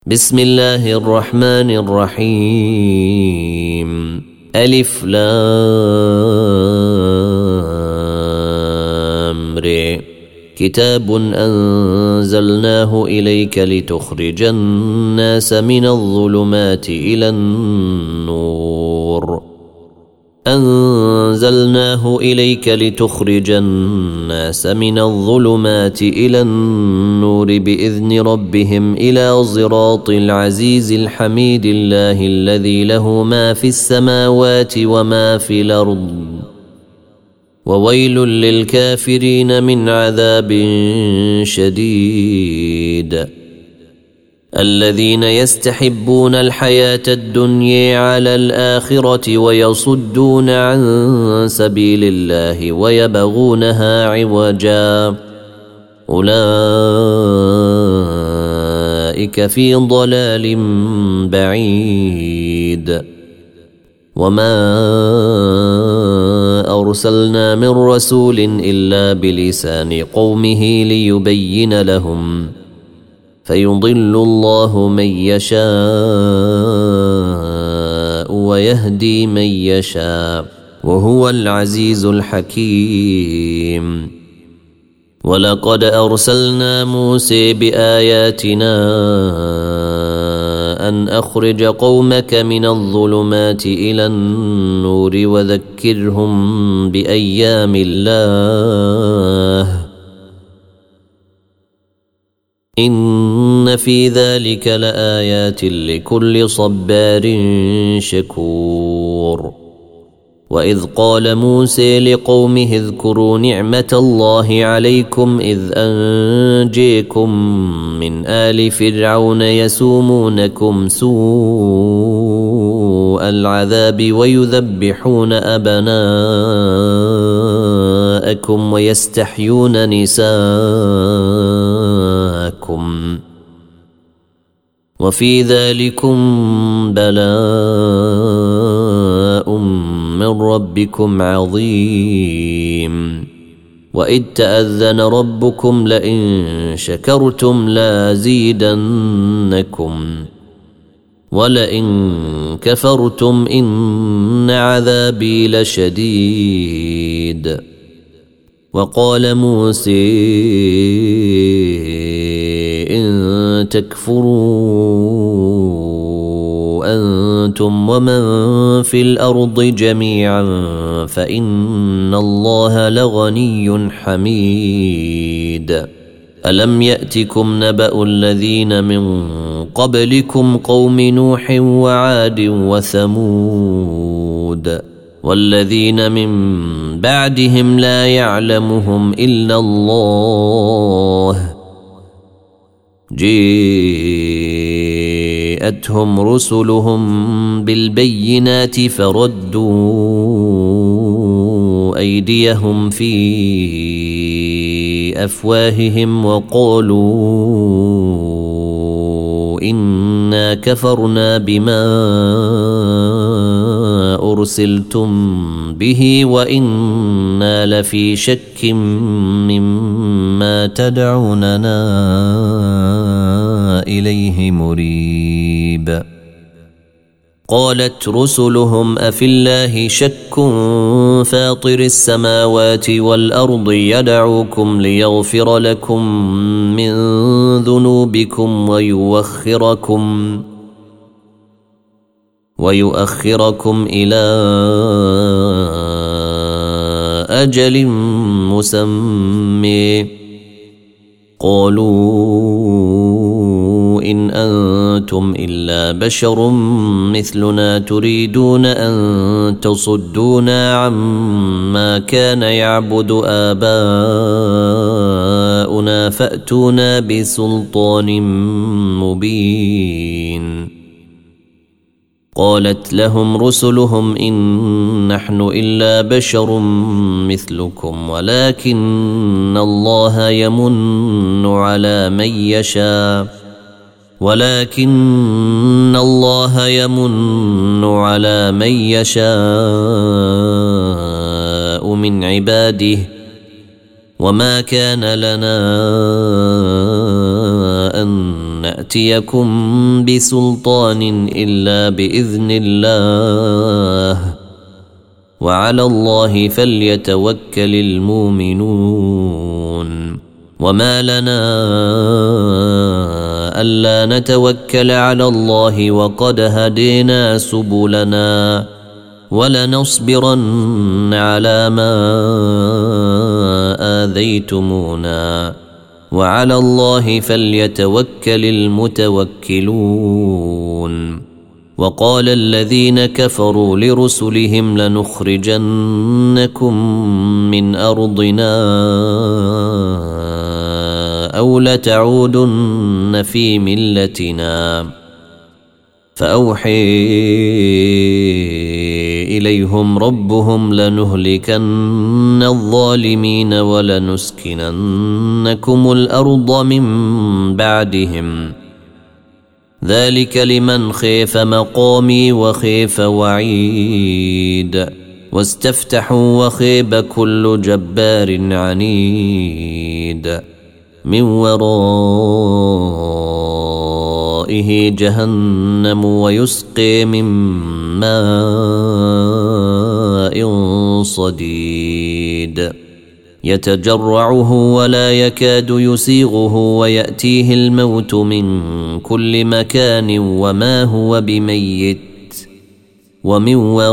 بسم الله الرحمن الرحيم ألف لام ر كتاب أنزلناه إليك لتخرج الناس من الظلمات إلى النور أنزلناه إليك لتخرج الناس من الظلمات إلى النور بإذن ربهم إلى صراط العزيز الحميد الله الذي له ما في السماوات وما في الأرض وويل للكافرين من عذاب شديد الذين يستحبون الحياة الدنيا على الآخرة ويصدون عن سبيل الله ويبغونها عوجا أولئك في ضلال بعيد وما أرسلنا من رسول إلا بلسان قومه ليبين لهم فيضل الله من يشاء ويهدي من يشاء وهو العزيز الحكيم ولقد أرسلنا موسى بآياتنا أن أخرج قومك من الظلمات إلى النور وذكرهم بأيام الله إن في ذلك لآيات لكل صبار شكور وإذ قال موسى لقومه اذكروا نعمة الله عليكم إذ أنجيكم من آل فرعون يسومونكم سوء العذاب ويذبحون أبناءكم ويستحيون نساءكم وفي ذلكم بلاء من ربكم عظيم وإذ تأذن ربكم لئن شكرتم لازيدنكم ولئن كفرتم إن عذابي لشديد وقال موسى إن تكفروا أنتم ومن في الأرض جميعا فإن الله لغني حميد ألم يأتكم نبأ الذين من قبلكم قوم نوح وعاد وثمود والذين من بعدهم لا يعلمهم إلا الله جاءتهم رسلهم بالبينات فردوا أيديهم في أفواههم وقالوا إنا كفرنا بما أرسلتم به وإنا لفي شك مما تدعوننا إليه مريب قالت رسلهم أفي الله شك فاطر السماوات والأرض يدعوكم ليغفر لكم من ذنوبكم ويؤخركم إلى أجل مسمى قالوا إن أنتم إلا بشر مثلنا تريدون أن تصدونا عما كان يعبد آباؤنا فأتونا بسلطان مبين قالت لهم رسلهم إن نحن إلا بشر مثلكم ولكن الله يمن على من يشاء من عباده وما كان لنا أن ناتيكم بسلطان إلا بإذن الله وعلى الله فليتوكل المؤمنون. وما لنا ألا نتوكل على الله وقد هدينا سبلنا ولنصبرن على ما آذيتمونا وعلى الله فليتوكل المتوكلون. وقال الذين كفروا لرسلهم لنخرجنكم من أرضنا أو لتعودن في ملتنا فأوحي إليهم ربهم لنهلكن الظالمين ولنسكننكم الأرض من بعدهم ذلك لمن خيف مقامي وخيف وعيد. واستفتحوا وخيب كل جبار عنيد من ورائه جهنم ويسقي من ماء صديد يتجرعه ولا يكاد يسيغه ويأتيه الموت من كل مكان وما هو بميت ومن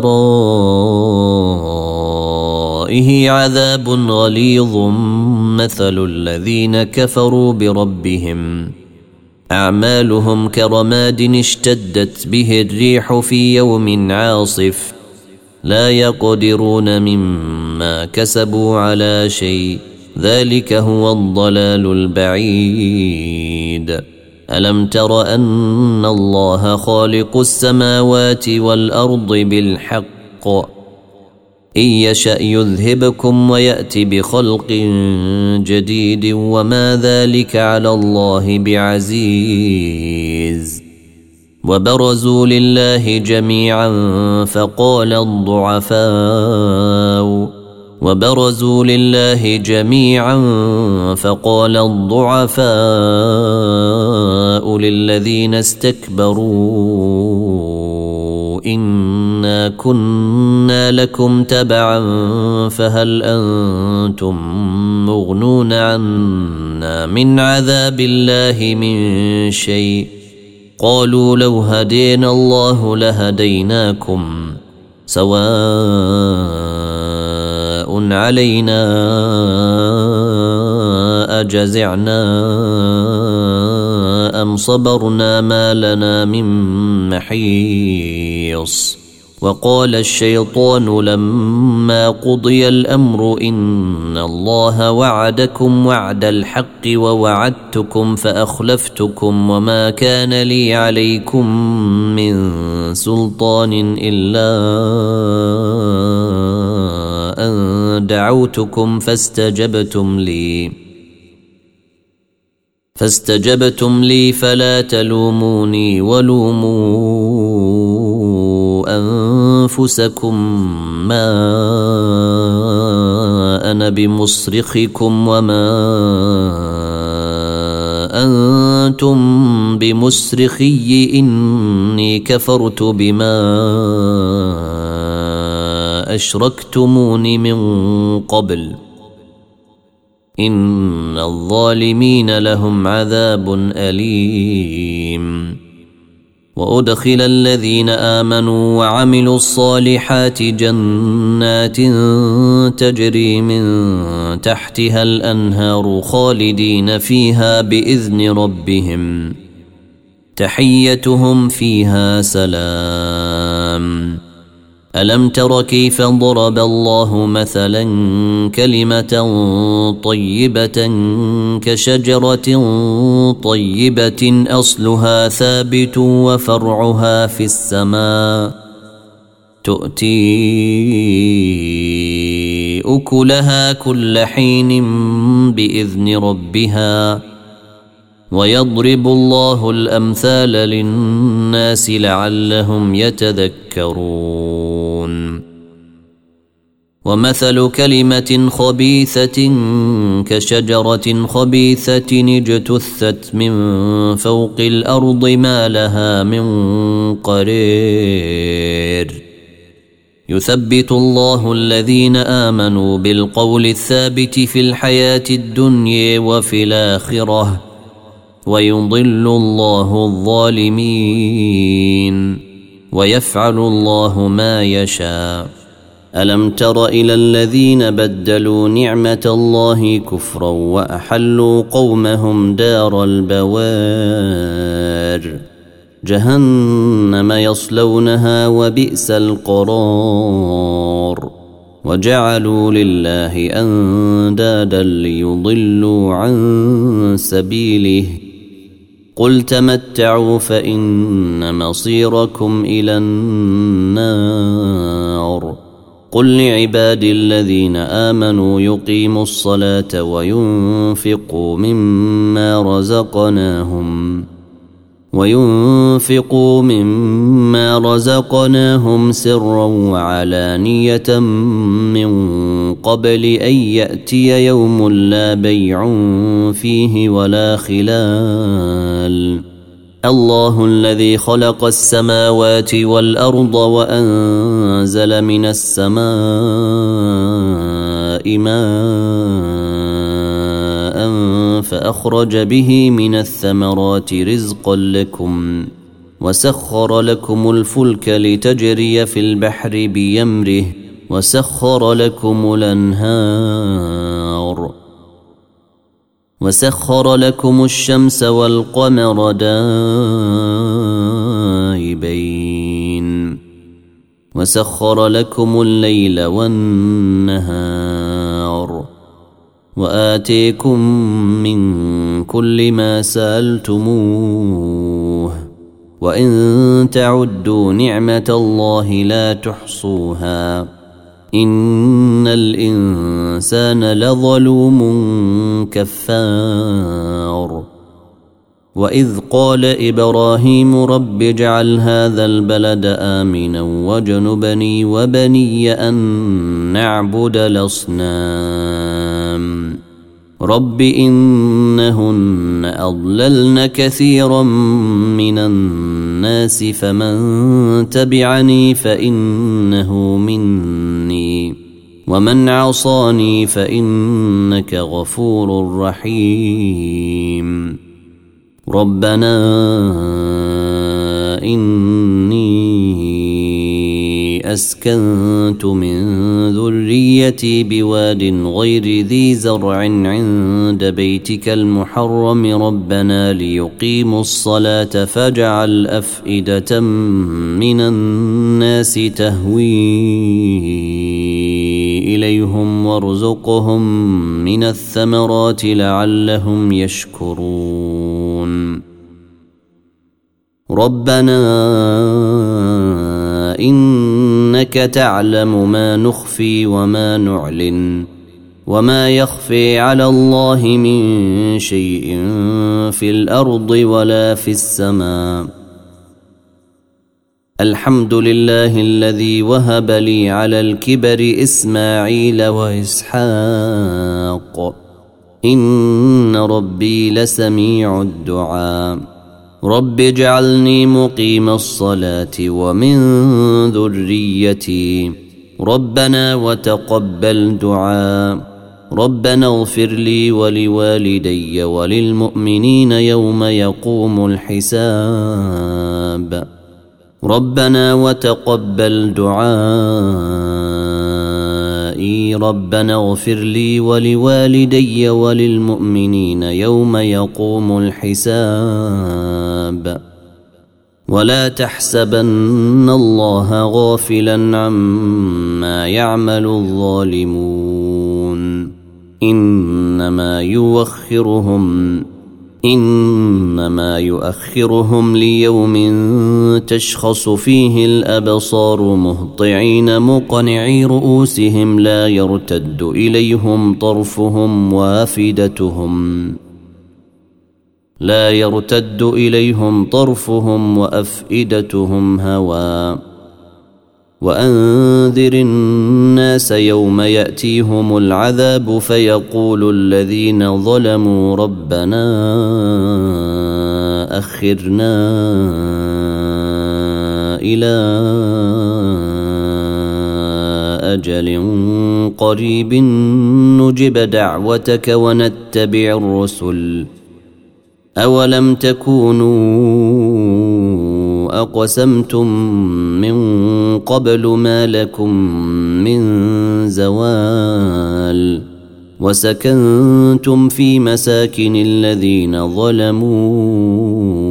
ورائه عذاب غليظ. مثل الذين كفروا بربهم أعمالهم كرماد اشتدت به الريح في يوم عاصف لا يقدرون مما كسبوا على شيء ذلك هو الضلال البعيد. ألم تر أن الله خالق السماوات والأرض بالحق إن يشأ يذهبكم ويأتي بخلق جديد وما ذلك على الله بعزيز. وبرزوا لله جميعا فقال الضعفاء للذين استكبروا إنا كنا لكم تبعا فهل أنتم مغنون عنا من عذاب الله من شيء قالوا لو هدينا الله لهديناكم سواء علينا أجزعنا أم صبرنا ما لنا من محيص. وقال الشيطان لما قضي الأمر إن الله وعدكم وعد الحق ووعدتكم فأخلفتكم وما كان لي عليكم من سلطان إلا أن دعوتكم فاستجبتم لي فلا تلوموني ولوموا أنفسكم ما أنا بمصرخكم وما أنتم بمصرخي إني كفرت بما أشركتمون من قبل إن الظالمين لهم عذاب أليم. وأدخل الذين آمنوا وعملوا الصالحات جنات تجري من تحتها الأنهار خالدين فيها بإذن ربهم تحيتهم فيها سلام. ألم تر كيف ضرب الله مثلا كلمة طيبة كشجرة طيبة أصلها ثابت وفرعها في السماء تؤتي أكلها كل حين بإذن ربها ويضرب الله الأمثال للناس لعلهم يتذكرون. ومثل كلمة خبيثة كشجرة خبيثة اجتثت من فوق الأرض ما لها من قرير يثبت الله الذين آمنوا بالقول الثابت في الحياة الدنيا وفي الآخرة ويضل الله الظالمين ويفعل الله ما يشاء. ألم تر إلى الذين بدلوا نعمة الله كفرا وأحلوا قومهم دار البوار جهنم يصلونها وبئس القرار وجعلوا لله أندادا ليضلوا عن سبيله قل تمتعوا فإن مصيركم إلى النار قل لعبادي الذين آمنوا يقيموا الصلاة وينفقوا مما رزقناهم سرا وعلانية من قبل أن يأتي يوم لا بيع فيه ولا خلال الله الذي خلق السماوات والأرض وأنزل من السماء ماء فأخرج به من الثمرات رزقا لكم وسخر لكم الفلك لتجري في البحر بأمره وسخر لكم الأنهار وسخر لكم الشمس والقمر دائبين وسخر لكم الليل والنهار وآتيكم من كل ما سألتموه وإن تعدوا نعمة الله لا تحصوها إن الإنسان لظلوم كفار وإذ قال إبراهيم رب اجعل هذا البلد آمنا واجنبني وبني أن نعبد الأصنام رب إنهن أضللن كثيرا من الناس فمن تبعني فإنه مني ومن عصاني فإنك غفور رحيم ربنا إني أسكنت من ذريتي بواد غير ذي زرع عند بيتك المحرم ربنا ليقيموا الصلاة فاجعل أفئدة من الناس تهوي إليهم وارزقهم من الثمرات لعلهم يشكرون ربنا إنك تعلم ما نخفي وما نعلن وما يخفي على الله من شيء في الأرض ولا في السماء الحمد لله الذي وهب لي على الكبر إسماعيل وإسحاق إن ربي لسميع الدعاء رب اجعلني مقيم الصلاة ومن ذريتي ربنا وتقبل دعاء ربنا اغفر لي ولوالدي وللمؤمنين يوم يقوم الحساب ربنا وتقبل دعائي ربنا اغفر لي ولوالدي وللمؤمنين يوم يقوم الحساب ولا تحسبن الله غافلا عما يعمل الظالمون إنما يؤخرهم ليوم تشخص فيه الأبصار مهطعين مقنعي رؤوسهم لا يرتد إليهم طرفهم وأفئدتهم هواء وأنذر الناس يوم يأتيهم العذاب فيقول الذين ظلموا ربنا أخرنا إلى أجل قريب نجب دعوتك ونتبع الرسل أولم تكونوا أقسمتم من قبل ما لكم من زوال وسكنتم في مساكن الذين ظلموا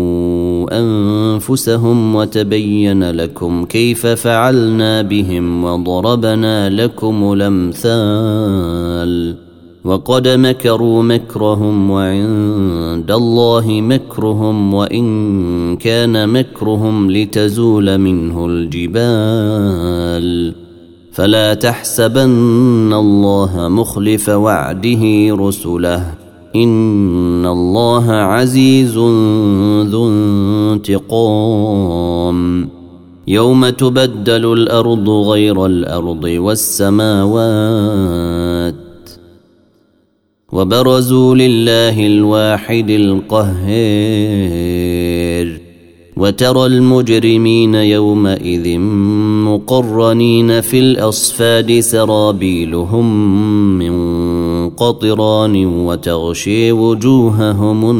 أنفسهم وتبين لكم كيف فعلنا بهم وضربنا لكم الأمثال وقد مكروا مكرهم وعند الله مكرهم وإن كان مكرهم لتزول منه الجبال فلا تحسبن الله مخلف وعده رسله إن الله عزيز ذو انتقام يوم تبدل الأرض غير الأرض والسماوات وبرزوا لله الواحد القهار وترى المجرمين يومئذ مقرنين في الأصفاد سرابيلهم من قطران وتغشي وجوههم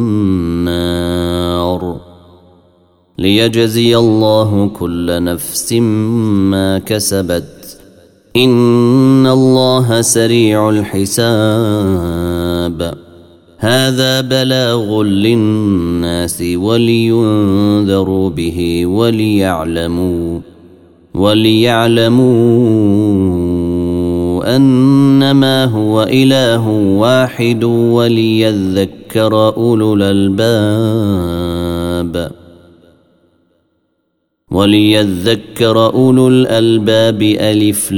النار ليجزي الله كل نفس ما كسبت إن الله سريع الحساب هذا بلاغ للناس ولينذروا به وليعلموا أنما هو إله واحد وليذكر أولو الألباب ألف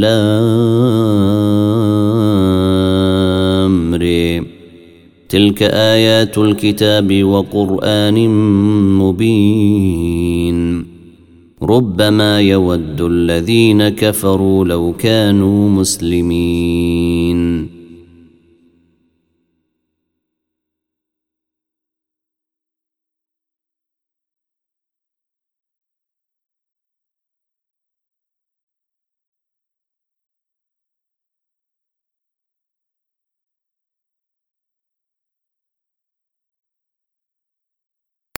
لام ر تلك آيات الكتاب وقرآن مبين ربما يود الذين كفروا لو كانوا مسلمين